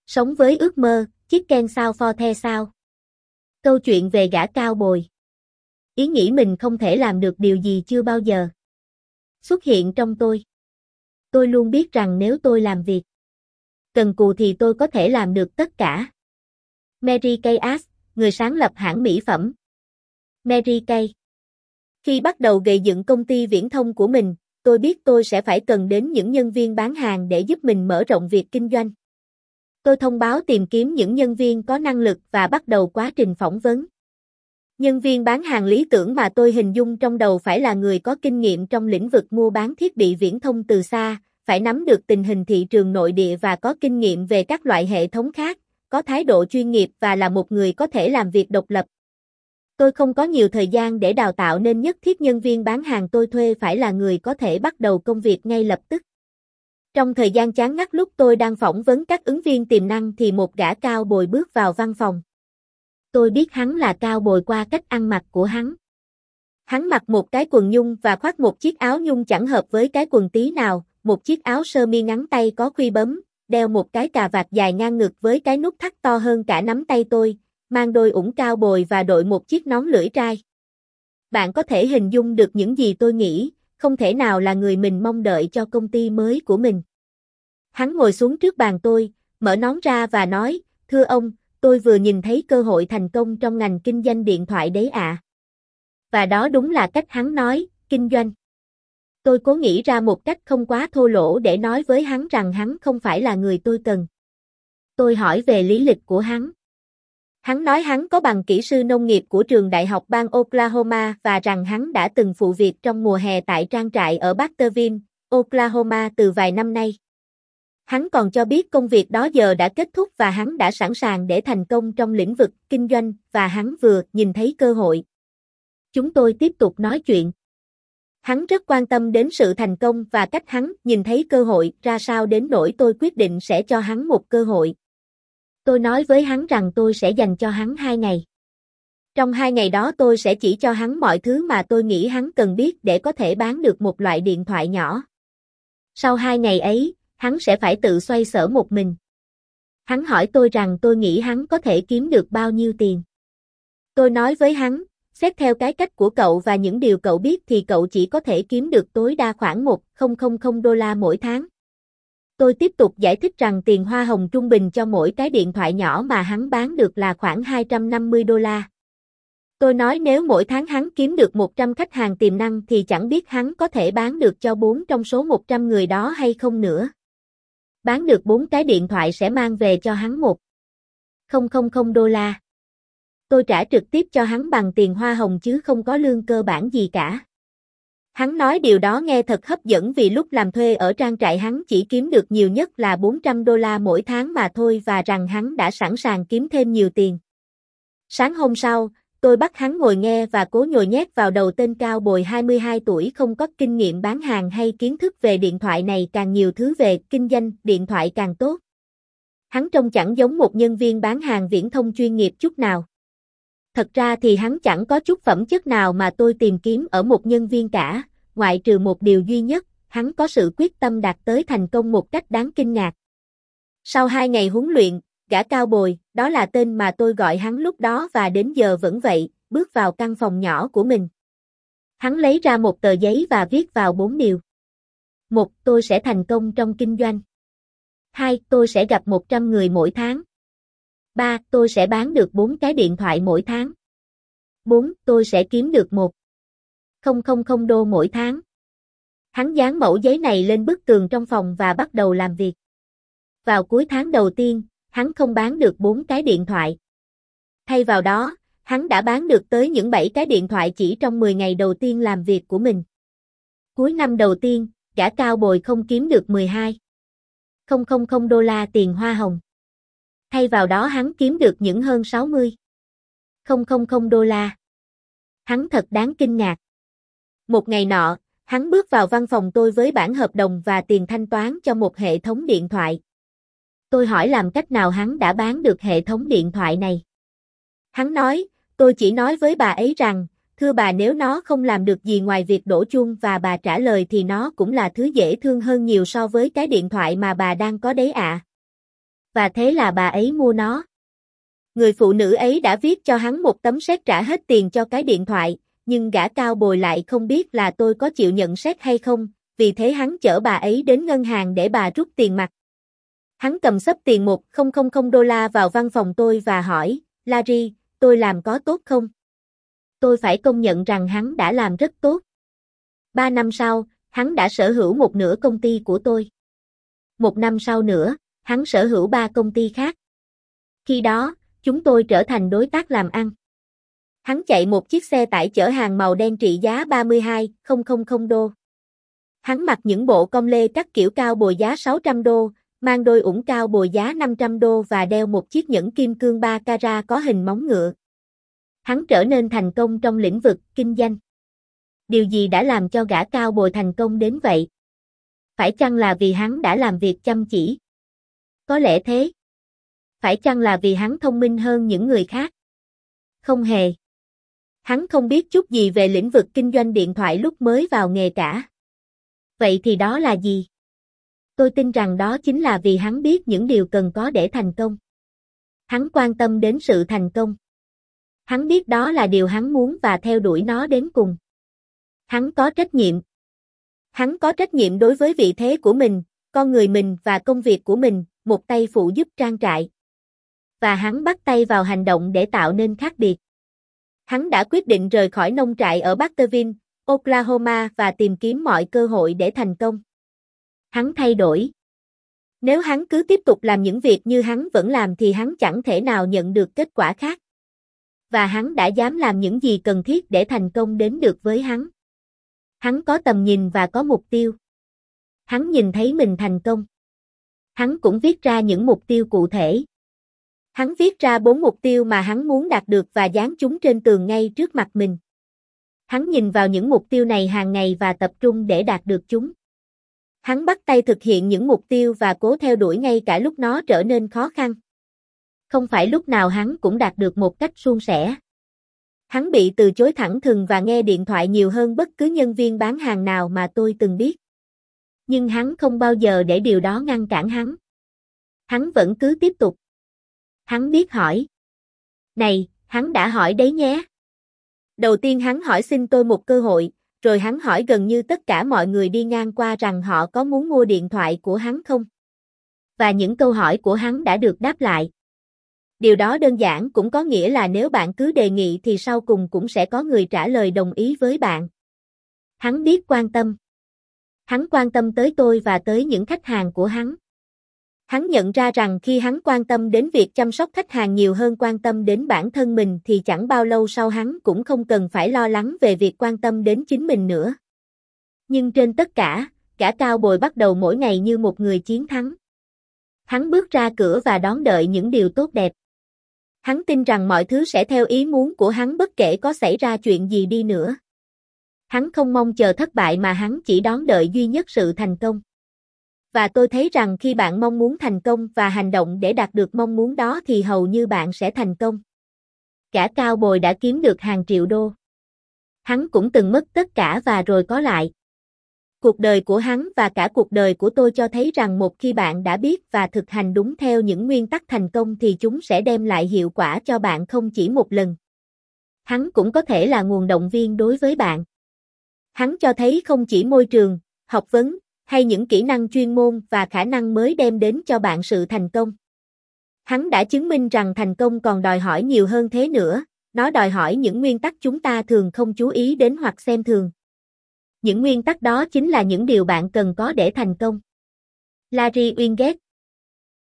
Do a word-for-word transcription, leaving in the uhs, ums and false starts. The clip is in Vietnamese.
Sống với ước mơ, chicken sao for the sao. Câu chuyện về gã cao bồi. Ý nghĩ mình không thể làm được điều gì chưa bao giờ xuất hiện trong tôi. Tôi luôn biết rằng nếu tôi làm việc cần cù thì tôi có thể làm được tất cả. Mary Kay Ash, người sáng lập hãng mỹ phẩm. Mary Kay. Khi bắt đầu gây dựng công ty viễn thông của mình, tôi biết tôi sẽ phải cần đến những nhân viên bán hàng để giúp mình mở rộng việc kinh doanh. Tôi thông báo tìm kiếm những nhân viên có năng lực và bắt đầu quá trình phỏng vấn. Nhân viên bán hàng lý tưởng mà tôi hình dung trong đầu phải là người có kinh nghiệm trong lĩnh vực mua bán thiết bị viễn thông từ xa, phải nắm được tình hình thị trường nội địa và có kinh nghiệm về các loại hệ thống khác, có thái độ chuyên nghiệp và là một người có thể làm việc độc lập. Tôi không có nhiều thời gian để đào tạo nên nhất thiết nhân viên bán hàng tôi thuê phải là người có thể bắt đầu công việc ngay lập tức. Trong thời gian chán ngắt lúc tôi đang phỏng vấn các ứng viên tiềm năng thì một gã cao bồi bước vào văn phòng. Tôi biết hắn là cao bồi qua cách ăn mặc của hắn. Hắn mặc một cái quần nhung và khoác một chiếc áo nhung chẳng hợp với cái quần tí nào, một chiếc áo sơ mi ngắn tay có khuy bấm, đeo một cái cà vạt dài ngang ngực với cái nút thắt to hơn cả nắm tay tôi, mang đôi ủng cao bồi và đội một chiếc nón lưỡi trai. Bạn có thể hình dung được những gì tôi nghĩ, không thể nào là người mình mong đợi cho công ty mới của mình. Hắn ngồi xuống trước bàn tôi, mở nón ra và nói, thưa ông, tôi vừa nhìn thấy cơ hội thành công trong ngành kinh doanh điện thoại đấy ạ. À. Và đó đúng là cách hắn nói, kinh doanh. Tôi cố nghĩ ra một cách không quá thô lỗ để nói với hắn rằng hắn không phải là người tôi cần. Tôi hỏi về lý lịch của hắn. Hắn nói hắn có bằng kỹ sư nông nghiệp của trường đại học bang Oklahoma và rằng hắn đã từng phụ việc trong mùa hè tại trang trại ở Barterville, Oklahoma từ vài năm nay. Hắn còn cho biết công việc đó giờ đã kết thúc và hắn đã sẵn sàng để thành công trong lĩnh vực kinh doanh và hắn vừa nhìn thấy cơ hội. Chúng tôi tiếp tục nói chuyện. Hắn rất quan tâm đến sự thành công và cách hắn nhìn thấy cơ hội ra sao đến nỗi tôi quyết định sẽ cho hắn một cơ hội. Tôi nói với hắn rằng tôi sẽ dành cho hắn hai ngày. Trong hai ngày đó tôi sẽ chỉ cho hắn mọi thứ mà tôi nghĩ hắn cần biết để có thể bán được một loại điện thoại nhỏ. Sau hai ngày ấy, hắn sẽ phải tự xoay sở một mình. Hắn hỏi tôi rằng tôi nghĩ hắn có thể kiếm được bao nhiêu tiền. Tôi nói với hắn, xét theo cái cách của cậu và những điều cậu biết thì cậu chỉ có thể kiếm được tối đa khoảng một nghìn đô la mỗi tháng. Tôi tiếp tục giải thích rằng tiền hoa hồng trung bình cho mỗi cái điện thoại nhỏ mà hắn bán được là khoảng hai trăm năm mươi đô la. Tôi nói nếu mỗi tháng hắn kiếm được một trăm khách hàng tiềm năng thì chẳng biết hắn có thể bán được cho bốn trong số một trăm người đó hay không nữa. Bán được bốn cái điện thoại sẽ mang về cho hắn một nghìn đô la. Tôi trả trực tiếp cho hắn bằng tiền hoa hồng chứ không có lương cơ bản gì cả. Hắn nói điều đó nghe thật hấp dẫn vì lúc làm thuê ở trang trại hắn chỉ kiếm được nhiều nhất là bốn trăm đô la mỗi tháng mà thôi và rằng hắn đã sẵn sàng kiếm thêm nhiều tiền. Sáng hôm sau, tôi bắt hắn ngồi nghe và cố nhồi nhét vào đầu tên cao bồi hai mươi hai tuổi không có kinh nghiệm bán hàng hay kiến thức về điện thoại này càng nhiều thứ về kinh doanh điện thoại càng tốt. Hắn trông chẳng giống một nhân viên bán hàng viễn thông chuyên nghiệp chút nào. Thật ra thì hắn chẳng có chút phẩm chất nào mà tôi tìm kiếm ở một nhân viên cả, ngoại trừ một điều duy nhất, hắn có sự quyết tâm đạt tới thành công một cách đáng kinh ngạc. Sau hai ngày huấn luyện, gã cao bồi, đó là tên mà tôi gọi hắn lúc đó và đến giờ vẫn vậy, bước vào căn phòng nhỏ của mình. Hắn lấy ra một tờ giấy và viết vào bốn điều. Một, tôi sẽ thành công trong kinh doanh. Hai, tôi sẽ gặp một trăm người mỗi tháng. Ba, tôi sẽ bán được bốn cái điện thoại mỗi tháng. Bốn, tôi sẽ kiếm được một nghìn đô mỗi tháng. Hắn dán mẫu giấy này lên bức tường trong phòng và bắt đầu làm việc. Vào cuối tháng đầu tiên, hắn không bán được bốn cái điện thoại. Thay vào đó, hắn đã bán được tới những bảy cái điện thoại chỉ trong mười ngày đầu tiên làm việc của mình. Cuối năm đầu tiên, gã cao bồi không kiếm được mười hai nghìn đô la tiền hoa hồng. Thay vào đó hắn kiếm được những hơn sáu mươi nghìn đô la. Hắn thật đáng kinh ngạc. Một ngày nọ, hắn bước vào văn phòng tôi với bản hợp đồng và tiền thanh toán cho một hệ thống điện thoại. Tôi hỏi làm cách nào hắn đã bán được hệ thống điện thoại này. Hắn nói, tôi chỉ nói với bà ấy rằng, thưa bà nếu nó không làm được gì ngoài việc đổ chuông và bà trả lời thì nó cũng là thứ dễ thương hơn nhiều so với cái điện thoại mà bà đang có đấy ạ. À. Và thế là bà ấy mua nó. Người phụ nữ ấy đã viết cho hắn một tấm séc trả hết tiền cho cái điện thoại, nhưng gã cao bồi lại không biết là tôi có chịu nhận séc hay không, vì thế hắn chở bà ấy đến ngân hàng để bà rút tiền mặt. Hắn cầm xấp tiền một nghìn đô la vào văn phòng tôi và hỏi, Larry, tôi làm có tốt không? Tôi phải công nhận rằng hắn đã làm rất tốt. Ba năm sau, hắn đã sở hữu một nửa công ty của tôi. Một năm sau nữa, hắn sở hữu ba công ty khác. Khi đó, chúng tôi trở thành đối tác làm ăn. Hắn chạy một chiếc xe tải chở hàng màu đen trị giá ba mươi hai nghìn đô. Hắn mặc những bộ com lê cắt kiểu cao bồi giá sáu trăm đô, mang đôi ủng cao bồi giá năm trăm đô và đeo một chiếc nhẫn kim cương ba carat có hình móng ngựa. Hắn trở nên thành công trong lĩnh vực kinh doanh. Điều gì đã làm cho gã cao bồi thành công đến vậy? Phải chăng là vì hắn đã làm việc chăm chỉ? Có lẽ thế. Phải chăng là vì hắn thông minh hơn những người khác? Không hề. Hắn không biết chút gì về lĩnh vực kinh doanh điện thoại lúc mới vào nghề cả. Vậy thì đó là gì? Tôi tin rằng đó chính là vì hắn biết những điều cần có để thành công. Hắn quan tâm đến sự thành công. Hắn biết đó là điều hắn muốn và theo đuổi nó đến cùng. Hắn có trách nhiệm. Hắn có trách nhiệm đối với vị thế của mình, con người mình và công việc của mình, một tay phụ giúp trang trại. Và hắn bắt tay vào hành động để tạo nên khác biệt. Hắn đã quyết định rời khỏi nông trại ở Barterville, Oklahoma và tìm kiếm mọi cơ hội để thành công. Hắn thay đổi. Nếu hắn cứ tiếp tục làm những việc như hắn vẫn làm thì hắn chẳng thể nào nhận được kết quả khác. Và hắn đã dám làm những gì cần thiết để thành công đến được với hắn. Hắn có tầm nhìn và có mục tiêu. Hắn nhìn thấy mình thành công. Hắn cũng viết ra những mục tiêu cụ thể. Hắn viết ra bốn mục tiêu mà hắn muốn đạt được và dán chúng trên tường ngay trước mặt mình. Hắn nhìn vào những mục tiêu này hàng ngày và tập trung để đạt được chúng. Hắn bắt tay thực hiện những mục tiêu và cố theo đuổi ngay cả lúc nó trở nên khó khăn. Không phải lúc nào hắn cũng đạt được một cách suôn sẻ. Hắn bị từ chối thẳng thừng và nghe điện thoại nhiều hơn bất cứ nhân viên bán hàng nào mà tôi từng biết. Nhưng hắn không bao giờ để điều đó ngăn cản hắn. Hắn vẫn cứ tiếp tục. Hắn biết hỏi. Này, hắn đã hỏi đấy nhé. Đầu tiên hắn hỏi xin tôi một cơ hội, rồi hắn hỏi gần như tất cả mọi người đi ngang qua rằng họ có muốn mua điện thoại của hắn không. Và những câu hỏi của hắn đã được đáp lại. Điều đó đơn giản cũng có nghĩa là nếu bạn cứ đề nghị thì sau cùng cũng sẽ có người trả lời đồng ý với bạn. Hắn biết quan tâm. Hắn quan tâm tới tôi và tới những khách hàng của hắn. Hắn nhận ra rằng khi hắn quan tâm đến việc chăm sóc khách hàng nhiều hơn quan tâm đến bản thân mình thì chẳng bao lâu sau hắn cũng không cần phải lo lắng về việc quan tâm đến chính mình nữa. Nhưng trên tất cả, gã cao bồi bắt đầu mỗi ngày như một người chiến thắng. Hắn bước ra cửa và đón đợi những điều tốt đẹp. Hắn tin rằng mọi thứ sẽ theo ý muốn của hắn bất kể có xảy ra chuyện gì đi nữa. Hắn không mong chờ thất bại mà hắn chỉ đón đợi duy nhất sự thành công. Và tôi thấy rằng khi bạn mong muốn thành công và hành động để đạt được mong muốn đó thì hầu như bạn sẽ thành công. Gã cao bồi đã kiếm được hàng triệu đô. Hắn cũng từng mất tất cả và rồi có lại. Cuộc đời của hắn và cả cuộc đời của tôi cho thấy rằng một khi bạn đã biết và thực hành đúng theo những nguyên tắc thành công thì chúng sẽ đem lại hiệu quả cho bạn không chỉ một lần. Hắn cũng có thể là nguồn động viên đối với bạn. Hắn cho thấy không chỉ môi trường, học vấn, hay những kỹ năng chuyên môn và khả năng mới đem đến cho bạn sự thành công. Hắn đã chứng minh rằng thành công còn đòi hỏi nhiều hơn thế nữa, nó đòi hỏi những nguyên tắc chúng ta thường không chú ý đến hoặc xem thường. Những nguyên tắc đó chính là những điều bạn cần có để thành công. Larry Winget